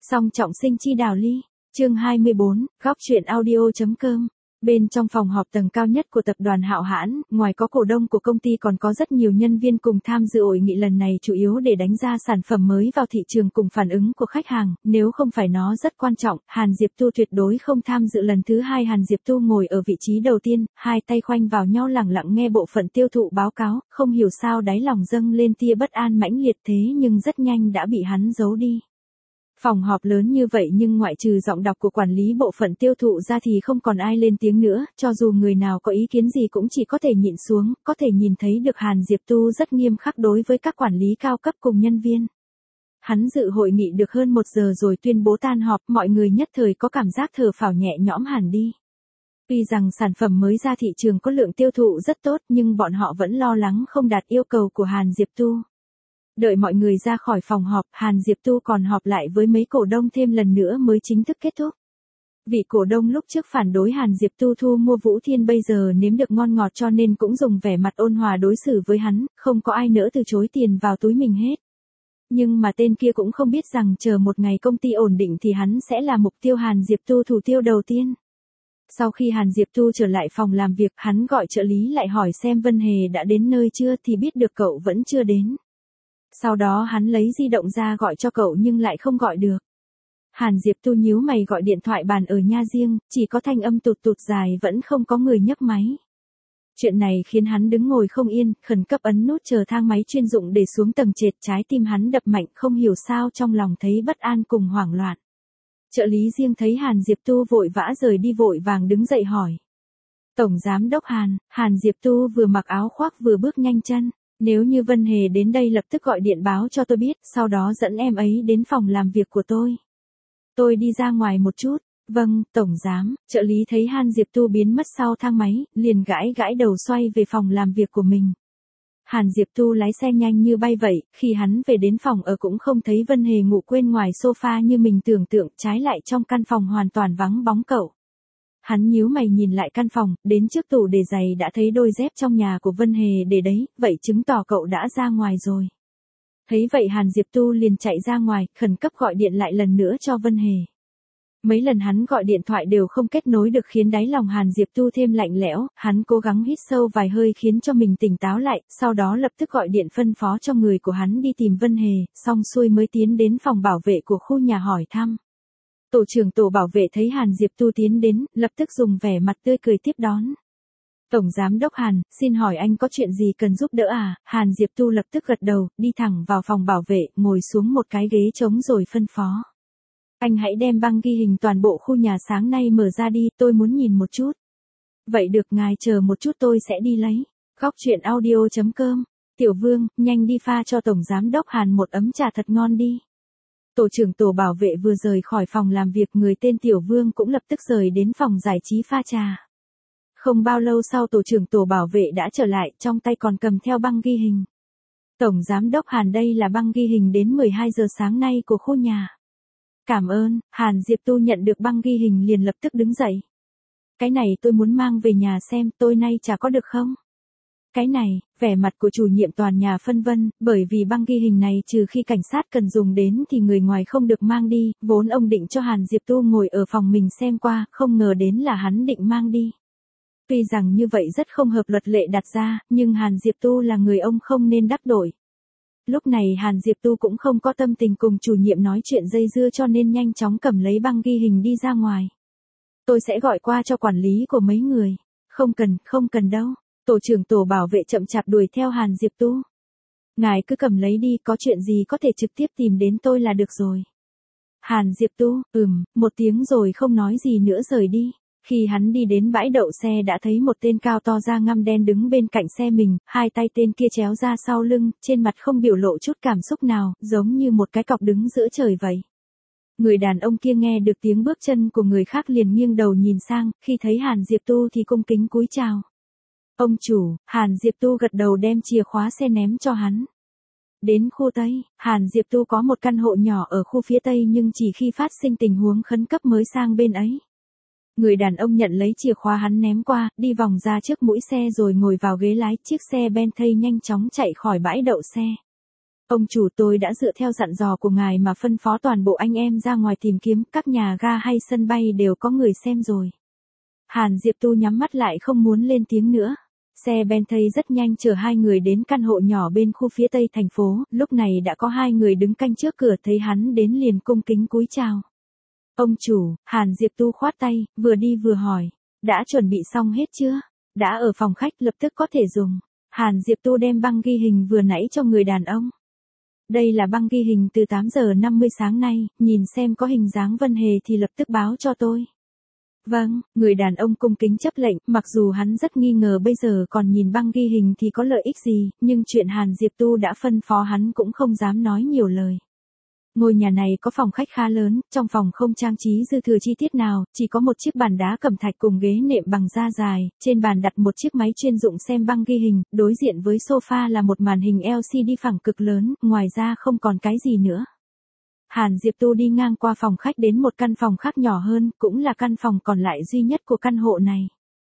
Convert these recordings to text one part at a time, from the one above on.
Song trọng sinh chi đào ly, chương 24, góc truyện audio.com. Bên trong phòng họp tầng cao nhất của tập đoàn Hạo Hãn, ngoài có cổ đông của công ty còn có rất nhiều nhân viên cùng tham dự hội nghị lần này chủ yếu để đánh ra sản phẩm mới vào thị trường cùng phản ứng của khách hàng, nếu không phải nó rất quan trọng, Hàn Diệp Tu tuyệt đối không tham dự lần thứ hai. Hàn Diệp Tu ngồi ở vị trí đầu tiên, hai tay khoanh vào nhau lẳng lặng nghe bộ phận tiêu thụ báo cáo, không hiểu sao đáy lòng dâng lên tia bất an mãnh liệt thế nhưng rất nhanh đã bị hắn giấu đi. Phòng họp lớn như vậy nhưng ngoại trừ giọng đọc của quản lý bộ phận tiêu thụ ra thì không còn ai lên tiếng nữa, cho dù người nào có ý kiến gì cũng chỉ có thể nhịn xuống, có thể nhìn thấy được Hàn Diệp Tu rất nghiêm khắc đối với các quản lý cao cấp cùng nhân viên. Hắn dự hội nghị được hơn 1 giờ rồi tuyên bố tan họp, mọi người nhất thời có cảm giác thở phào nhẹ nhõm hẳn đi. Tuy rằng sản phẩm mới ra thị trường có lượng tiêu thụ rất tốt nhưng bọn họ vẫn lo lắng không đạt yêu cầu của Hàn Diệp Tu. Đợi mọi người ra khỏi phòng họp, Hàn Diệp Tu còn họp lại với mấy cổ đông thêm lần nữa mới chính thức kết thúc. Vị cổ đông lúc trước phản đối Hàn Diệp Tu thu mua Vũ Thiên bây giờ nếm được ngon ngọt cho nên cũng dùng vẻ mặt ôn hòa đối xử với hắn, không có ai nỡ từ chối tiền vào túi mình hết. Nhưng mà tên kia cũng không biết rằng chờ một ngày công ty ổn định thì hắn sẽ là mục tiêu Hàn Diệp Tu thủ tiêu đầu tiên. Sau khi Hàn Diệp Tu trở lại phòng làm việc, hắn gọi trợ lý lại hỏi xem Vân Hề đã đến nơi chưa thì biết được cậu vẫn chưa đến. Sau đó hắn lấy di động ra gọi cho cậu nhưng lại không gọi được. Hàn Diệp Tu nhíu mày gọi điện thoại bàn ở nhà riêng, chỉ có thanh âm tụt tụt dài vẫn không có người nhấc máy. Chuyện này khiến hắn đứng ngồi không yên, khẩn cấp ấn nút chờ thang máy chuyên dụng để xuống tầng trệt, trái tim hắn đập mạnh không hiểu sao trong lòng thấy bất an cùng hoảng loạn. Trợ lý riêng thấy Hàn Diệp Tu vội vã rời đi vội vàng đứng dậy hỏi. Tổng giám đốc Hàn, Hàn Diệp Tu vừa mặc áo khoác vừa bước nhanh chân. Nếu như Vân Hề đến đây lập tức gọi điện báo cho tôi biết, sau đó dẫn em ấy đến phòng làm việc của tôi. Tôi đi ra ngoài một chút. Vâng, tổng giám. Trợ lý thấy Hàn Diệp Tu biến mất sau thang máy, liền gãi đầu xoay về phòng làm việc của mình. Hàn Diệp Tu lái xe nhanh như bay vậy, khi hắn về đến phòng ở cũng không thấy Vân Hề ngủ quên ngoài sofa như mình tưởng tượng, trái lại trong căn phòng hoàn toàn vắng bóng cậu. Hắn nhíu mày nhìn lại căn phòng, đến trước tủ để giày đã thấy đôi dép trong nhà của Vân Hề để đấy, vậy chứng tỏ cậu đã ra ngoài rồi. Thấy vậy Hàn Diệp Tu liền chạy ra ngoài, khẩn cấp gọi điện lại lần nữa cho Vân Hề. Mấy lần hắn gọi điện thoại đều không kết nối được khiến đáy lòng Hàn Diệp Tu thêm lạnh lẽo, hắn cố gắng hít sâu vài hơi khiến cho mình tỉnh táo lại, sau đó lập tức gọi điện phân phó cho người của hắn đi tìm Vân Hề, xong xuôi mới tiến đến phòng bảo vệ của khu nhà hỏi thăm. Tổ trưởng tổ bảo vệ thấy Hàn Diệp Tu tiến đến, lập tức dùng vẻ mặt tươi cười tiếp đón. Tổng giám đốc Hàn, xin hỏi anh có chuyện gì cần giúp đỡ à? Hàn Diệp Tu lập tức gật đầu, đi thẳng vào phòng bảo vệ, ngồi xuống một cái ghế trống rồi phân phó. Anh hãy đem băng ghi hình toàn bộ khu nhà sáng nay mở ra đi, tôi muốn nhìn một chút. Vậy được, ngài chờ một chút tôi sẽ đi lấy. Góc truyện audio.com. Tiểu Vương, nhanh đi pha cho Tổng giám đốc Hàn một ấm trà thật ngon đi. Tổ trưởng tổ bảo vệ vừa rời khỏi phòng làm việc, người tên Tiểu Vương cũng lập tức rời đến phòng giải trí pha trà. Không bao lâu sau tổ trưởng tổ bảo vệ đã trở lại, trong tay còn cầm theo băng ghi hình. Tổng giám đốc Hàn, đây là băng ghi hình đến 12 giờ sáng nay của khu nhà. Cảm ơn. Hàn Diệp Tu nhận được băng ghi hình liền lập tức đứng dậy. Cái này tôi muốn mang về nhà xem, tôi nay chả có được không? Cái này, vẻ mặt của chủ nhiệm toàn nhà phân vân, bởi vì băng ghi hình này trừ khi cảnh sát cần dùng đến thì người ngoài không được mang đi, vốn ông định cho Hàn Diệp Tu ngồi ở phòng mình xem qua, không ngờ đến là hắn định mang đi. Tuy rằng như vậy rất không hợp luật lệ đặt ra, nhưng Hàn Diệp Tu là người ông không nên đắc tội. Lúc này Hàn Diệp Tu cũng không có tâm tình cùng chủ nhiệm nói chuyện dây dưa cho nên nhanh chóng cầm lấy băng ghi hình đi ra ngoài. Tôi sẽ gọi qua cho quản lý của mấy người. Không cần đâu. Tổ trưởng tổ bảo vệ chậm chạp đuổi theo Hàn Diệp Tu. Ngài cứ cầm lấy đi, có chuyện gì có thể trực tiếp tìm đến tôi là được rồi. Hàn Diệp Tu, một tiếng rồi không nói gì nữa rời đi. Khi hắn đi đến bãi đậu xe đã thấy một tên cao to da ngăm đen đứng bên cạnh xe mình, hai tay tên kia chéo ra sau lưng, trên mặt không biểu lộ chút cảm xúc nào, giống như một cái cọc đứng giữa trời vậy. Người đàn ông kia nghe được tiếng bước chân của người khác liền nghiêng đầu nhìn sang, khi thấy Hàn Diệp Tu thì cung kính cúi chào. Ông chủ. Hàn Diệp Tu gật đầu đem chìa khóa xe ném cho hắn. Đến khu Tây, Hàn Diệp Tu có một căn hộ nhỏ ở khu phía Tây nhưng chỉ khi phát sinh tình huống khẩn cấp mới sang bên ấy. Người đàn ông nhận lấy chìa khóa hắn ném qua, đi vòng ra trước mũi xe rồi ngồi vào ghế lái, chiếc xe Bentley nhanh chóng chạy khỏi bãi đậu xe. Ông chủ, tôi đã dựa theo dặn dò của ngài mà phân phó toàn bộ anh em ra ngoài tìm kiếm, các nhà ga hay sân bay đều có người xem rồi. Hàn Diệp Tu nhắm mắt lại không muốn lên tiếng nữa. Xe Bentley rất nhanh chở hai người đến căn hộ nhỏ bên khu phía tây thành phố, lúc này đã có hai người đứng canh trước cửa, thấy hắn đến liền cung kính cúi chào. Ông chủ, Hàn Diệp Tu khoát tay, vừa đi vừa hỏi, đã chuẩn bị xong hết chưa? Đã ở phòng khách, lập tức có thể dùng. Hàn Diệp Tu đem băng ghi hình vừa nãy cho người đàn ông. Đây là băng ghi hình từ 8 giờ 50 sáng nay, nhìn xem có hình dáng Vân Hề thì lập tức báo cho tôi. Vâng, người đàn ông cung kính chấp lệnh, mặc dù hắn rất nghi ngờ bây giờ còn nhìn băng ghi hình thì có lợi ích gì, nhưng chuyện Hàn Diệp Tu đã phân phó hắn cũng không dám nói nhiều lời. Ngôi nhà này có phòng khách khá lớn, trong phòng không trang trí dư thừa chi tiết nào, chỉ có một chiếc bàn đá cẩm thạch cùng ghế nệm bằng da dài, trên bàn đặt một chiếc máy chuyên dụng xem băng ghi hình, đối diện với sofa là một màn hình LCD phẳng cực lớn, ngoài ra không còn cái gì nữa. Hàn Diệp Tu đi ngang qua phòng khách đến một căn phòng khác nhỏ hơn, cũng là căn phòng còn lại duy nhất của căn hộ này.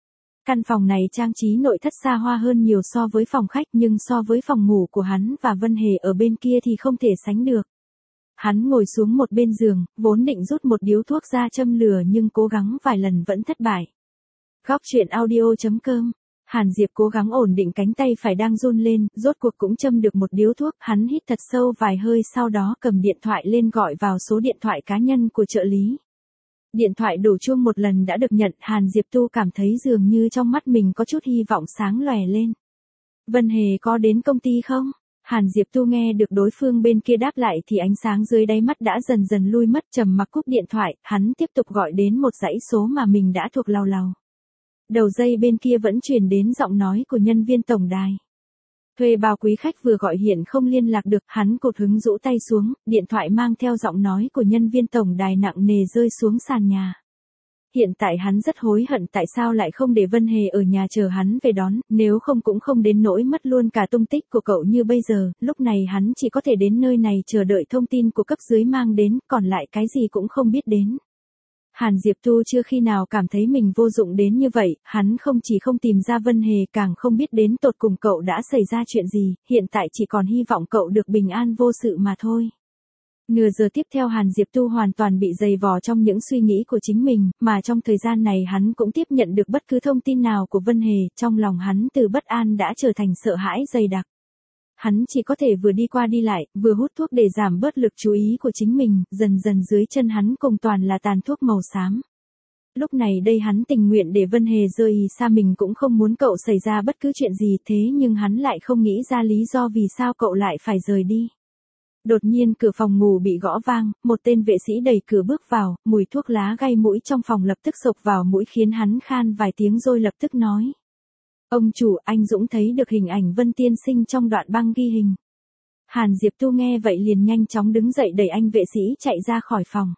Căn phòng này trang trí nội thất xa hoa hơn nhiều so với phòng khách, nhưng so với phòng ngủ của hắn và Vân Hề ở bên kia thì không thể sánh được. Hắn ngồi xuống một bên giường, vốn định rút một điếu thuốc ra châm lửa nhưng cố gắng vài lần vẫn thất bại. Góc truyện audio.com. Hàn Diệp cố gắng ổn định cánh tay phải đang run lên, rốt cuộc cũng châm được một điếu thuốc, hắn hít thật sâu vài hơi sau đó cầm điện thoại lên gọi vào số điện thoại cá nhân của trợ lý. Điện thoại đổ chuông một lần đã được nhận, Hàn Diệp Tu cảm thấy dường như trong mắt mình có chút hy vọng sáng lòe lên. Vân Hề có đến công ty không? Hàn Diệp Tu nghe được đối phương bên kia đáp lại thì ánh sáng dưới đáy mắt đã dần dần lui mất, trầm mặc cúp điện thoại, hắn tiếp tục gọi đến một dãy số mà mình đã thuộc lầu lầu. Đầu dây bên kia vẫn truyền đến giọng nói của nhân viên tổng đài. Thuê bao quý khách vừa gọi hiện không liên lạc được, hắn cột hứng rũ tay xuống, điện thoại mang theo giọng nói của nhân viên tổng đài nặng nề rơi xuống sàn nhà. Hiện tại hắn rất hối hận tại sao lại không để Vân Hề ở nhà chờ hắn về đón, nếu không cũng không đến nỗi mất luôn cả tung tích của cậu như bây giờ, lúc này hắn chỉ có thể đến nơi này chờ đợi thông tin của cấp dưới mang đến, còn lại cái gì cũng không biết đến. Hàn Diệp Tu chưa khi nào cảm thấy mình vô dụng đến như vậy, hắn không chỉ không tìm ra Vân Hề càng không biết đến tột cùng cậu đã xảy ra chuyện gì, hiện tại chỉ còn hy vọng cậu được bình an vô sự mà thôi. Nửa giờ tiếp theo Hàn Diệp Tu hoàn toàn bị dày vò trong những suy nghĩ của chính mình, mà trong thời gian này hắn cũng tiếp nhận được bất cứ thông tin nào của Vân Hề, trong lòng hắn từ bất an đã trở thành sợ hãi dày đặc. Hắn chỉ có thể vừa đi qua đi lại, vừa hút thuốc để giảm bớt lực chú ý của chính mình, dần dần dưới chân hắn cùng toàn là tàn thuốc màu xám. Lúc này đây hắn tình nguyện để Vân Hề rời xa mình, cũng không muốn cậu xảy ra bất cứ chuyện gì, thế nhưng hắn lại không nghĩ ra lý do vì sao cậu lại phải rời đi. Đột nhiên cửa phòng ngủ bị gõ vang, một tên vệ sĩ đẩy cửa bước vào, mùi thuốc lá gây mũi trong phòng lập tức xộc vào mũi khiến hắn khan vài tiếng rồi lập tức nói. Ông chủ, anh Dũng thấy được hình ảnh Vân tiên sinh trong đoạn băng ghi hình. Hàn Diệp Tu nghe vậy liền nhanh chóng đứng dậy đẩy anh vệ sĩ chạy ra khỏi phòng.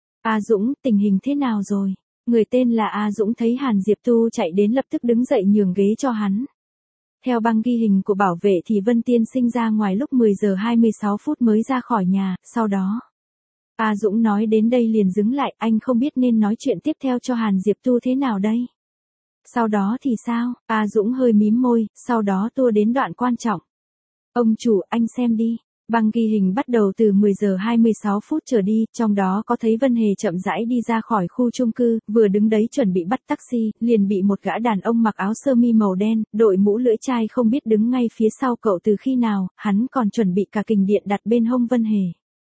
A Dũng, tình hình thế nào rồi? Người tên là A Dũng thấy Hàn Diệp Tu chạy đến lập tức đứng dậy nhường ghế cho hắn. Theo băng ghi hình của bảo vệ thì Vân tiên sinh ra ngoài lúc 10 giờ 26 phút mới ra khỏi nhà, sau đó. A Dũng nói đến đây liền dừng lại, anh không biết nên nói chuyện tiếp theo cho Hàn Diệp Tu thế nào đây. Sau đó thì sao? A Dũng hơi mím môi, sau đó tua đến đoạn quan trọng. Ông chủ, anh xem đi. Băng ghi hình bắt đầu từ 10 giờ 26 phút trở đi, trong đó có thấy Vân Hề chậm rãi đi ra khỏi khu chung cư, vừa đứng đấy chuẩn bị bắt taxi, liền bị một gã đàn ông mặc áo sơ mi màu đen, đội mũ lưỡi chai không biết đứng ngay phía sau cậu từ khi nào, hắn còn chuẩn bị cả kình điện đặt bên hông Vân Hề.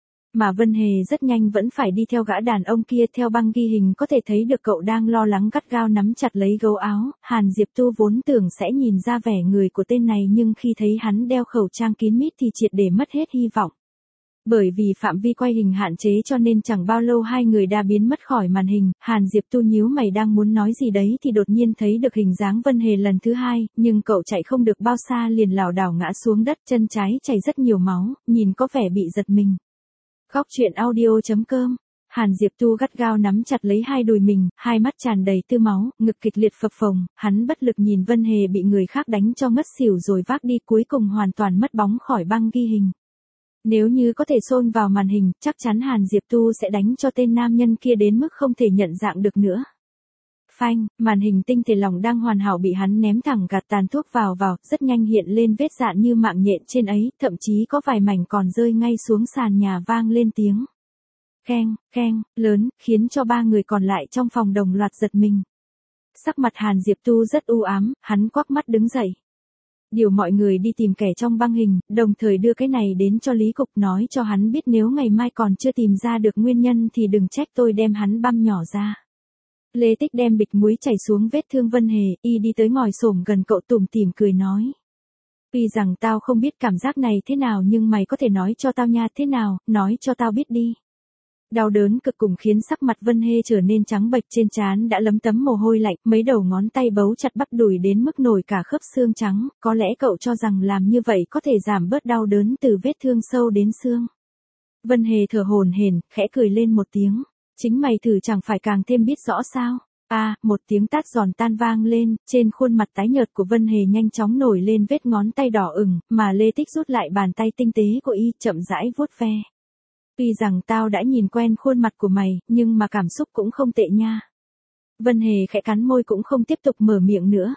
Mà Vân Hề rất nhanh vẫn phải đi theo gã đàn ông kia, theo băng ghi hình có thể thấy được cậu đang lo lắng gắt gao nắm chặt lấy gấu áo, Hàn Diệp Tu vốn tưởng sẽ nhìn ra vẻ người của tên này nhưng khi thấy hắn đeo khẩu trang kín mít thì triệt để mất hết hy vọng. Bởi vì phạm vi quay hình hạn chế cho nên chẳng bao lâu hai người đã biến mất khỏi màn hình, Hàn Diệp Tu nhíu mày đang muốn nói gì đấy thì đột nhiên thấy được hình dáng Vân Hề lần thứ hai, nhưng cậu chạy không được bao xa liền lảo đảo ngã xuống đất, chân trái chảy rất nhiều máu, nhìn có vẻ bị giật mình. Góc truyện audio.com. Hàn Diệp Tu gắt gao nắm chặt lấy hai đùi mình, hai mắt tràn đầy tia máu, ngực kịch liệt phập phồng, hắn bất lực nhìn Vân Hề bị người khác đánh cho ngất xỉu rồi vác đi, cuối cùng hoàn toàn mất bóng khỏi băng ghi hình. Nếu như có thể xôn vào màn hình, chắc chắn Hàn Diệp Tu sẽ đánh cho tên nam nhân kia đến mức không thể nhận dạng được nữa. Phanh, màn hình tinh thể lỏng đang hoàn hảo bị hắn ném thẳng gạt tàn thuốc vào, rất nhanh hiện lên vết dạn như mạng nhện trên ấy, thậm chí có vài mảnh còn rơi ngay xuống sàn nhà vang lên tiếng keng, keng, lớn, khiến cho ba người còn lại trong phòng đồng loạt giật mình. Sắc mặt Hàn Diệp Tu rất u ám, hắn quắc mắt đứng dậy. Điều mọi người đi tìm kẻ trong băng hình, đồng thời đưa cái này đến cho Lý Cục nói cho hắn biết nếu ngày mai còn chưa tìm ra được nguyên nhân thì đừng trách tôi đem hắn băm nhỏ ra. Lê Tích đem bịch muối chảy xuống vết thương Vân Hề, y đi tới ngồi xổm gần cậu tủm tỉm cười nói. Tuy rằng tao không biết cảm giác này thế nào nhưng mày có thể nói cho tao nha, thế nào, nói cho tao biết đi. Đau đớn cực cùng khiến sắc mặt Vân Hê trở nên trắng bệch, trên trán đã lấm tấm mồ hôi lạnh, mấy đầu ngón tay bấu chặt bắp đùi đến mức nổi cả khớp xương trắng, có lẽ cậu cho rằng làm như vậy có thể giảm bớt đau đớn từ vết thương sâu đến xương. Vân Hề thở hổn hển, khẽ cười lên một tiếng, chính mày thử chẳng phải càng thêm biết rõ sao. Một tiếng tát giòn tan vang lên, trên khuôn mặt tái nhợt của Vân Hề nhanh chóng nổi lên vết ngón tay đỏ ửng, mà Lê Tích rút lại bàn tay tinh tế của y, chậm rãi vuốt ve. Tuy rằng tao đã nhìn quen khuôn mặt của mày, nhưng mà cảm xúc cũng không tệ nha. Vân Hề khẽ cắn môi cũng không tiếp tục mở miệng nữa.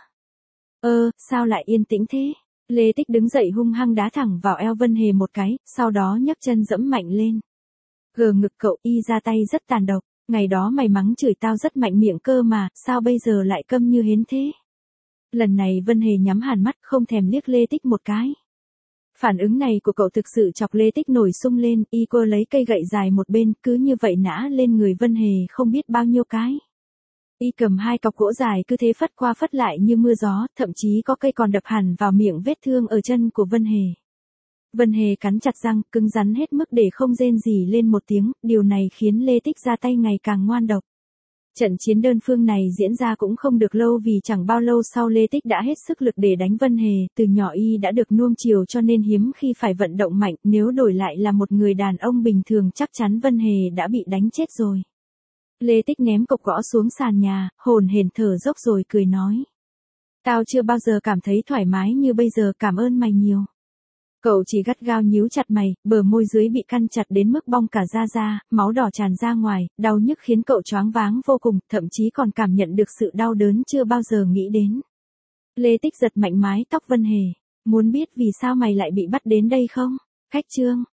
Sao lại yên tĩnh thế? Lê Tích đứng dậy hung hăng đá thẳng vào eo Vân Hề một cái, sau đó nhấc chân dẫm mạnh lên. Gờ ngực cậu, y ra tay rất tàn độc, ngày đó mày mắng chửi tao rất mạnh miệng cơ mà, sao bây giờ lại câm như hến thế? Lần này Vân Hề nhắm hàn mắt không thèm liếc Lê Tích một cái. Phản ứng này của cậu thực sự chọc Lê Tích nổi sung lên, y cô lấy cây gậy dài một bên, cứ như vậy nã lên người Vân Hề không biết bao nhiêu cái. Y cầm hai cọc gỗ dài cứ thế phất qua phất lại như mưa gió, thậm chí có cây còn đập hẳn vào miệng vết thương ở chân của Vân Hề. Vân Hề cắn chặt răng, cứng rắn hết mức để không rên rỉ lên một tiếng, điều này khiến Lê Tích ra tay ngày càng ngoan độc. Trận chiến đơn phương này diễn ra cũng không được lâu vì chẳng bao lâu sau Lê Tích đã hết sức lực để đánh Vân Hề, từ nhỏ y đã được nuông chiều cho nên hiếm khi phải vận động mạnh, nếu đổi lại là một người đàn ông bình thường chắc chắn Vân Hề đã bị đánh chết rồi. Lê Tích ném cục gõ xuống sàn nhà, hồn hển thở dốc rồi cười nói. Tao chưa bao giờ cảm thấy thoải mái như bây giờ, cảm ơn mày nhiều. Cậu chỉ gắt gao nhíu chặt mày, bờ môi dưới bị căn chặt đến mức bong cả da, máu đỏ tràn ra ngoài, đau nhức khiến cậu choáng váng vô cùng, thậm chí còn cảm nhận được sự đau đớn chưa bao giờ nghĩ đến. Lê Tích giật mạnh mái tóc Vân Hề, muốn biết vì sao mày lại bị bắt đến đây không? Khách chương.